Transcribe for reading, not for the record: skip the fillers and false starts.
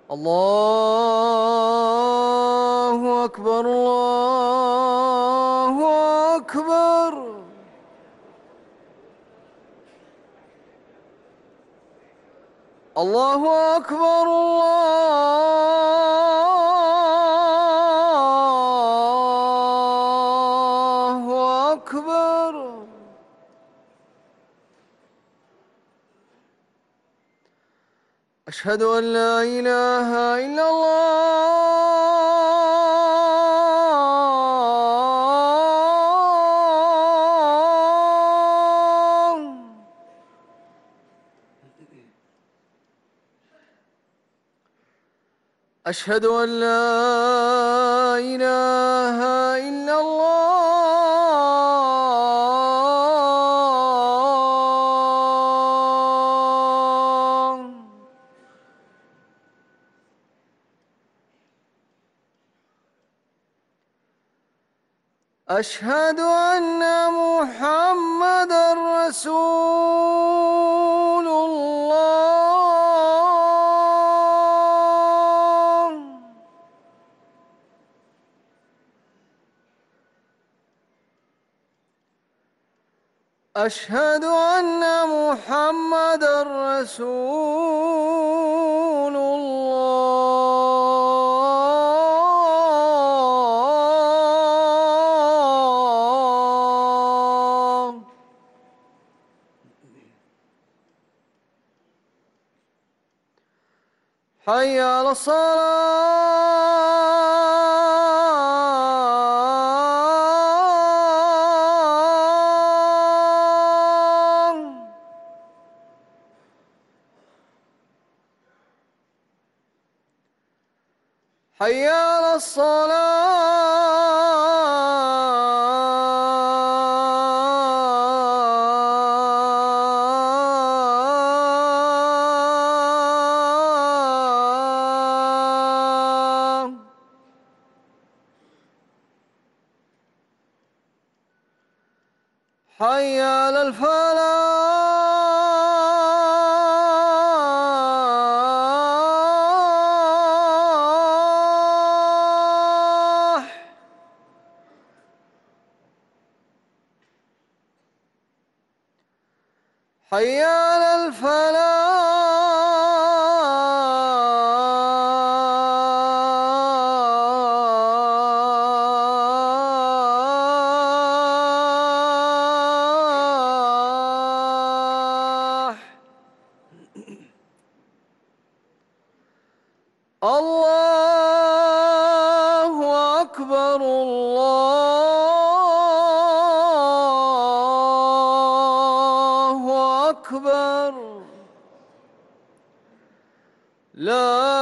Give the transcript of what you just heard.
الله أكبر الله أكبر. الله أكبر الله أكبر. أشهد أن لا إله إلا الله. أشهد أن لا إله إلا الله. أشهد أن محمدًا رسول الله. أشهد أن محمدًا رسول الله. حي على الصلاة. حي على الصلاة. حي على الفلاح. حي على الفلاح. الله أكبر الله أكبر. لا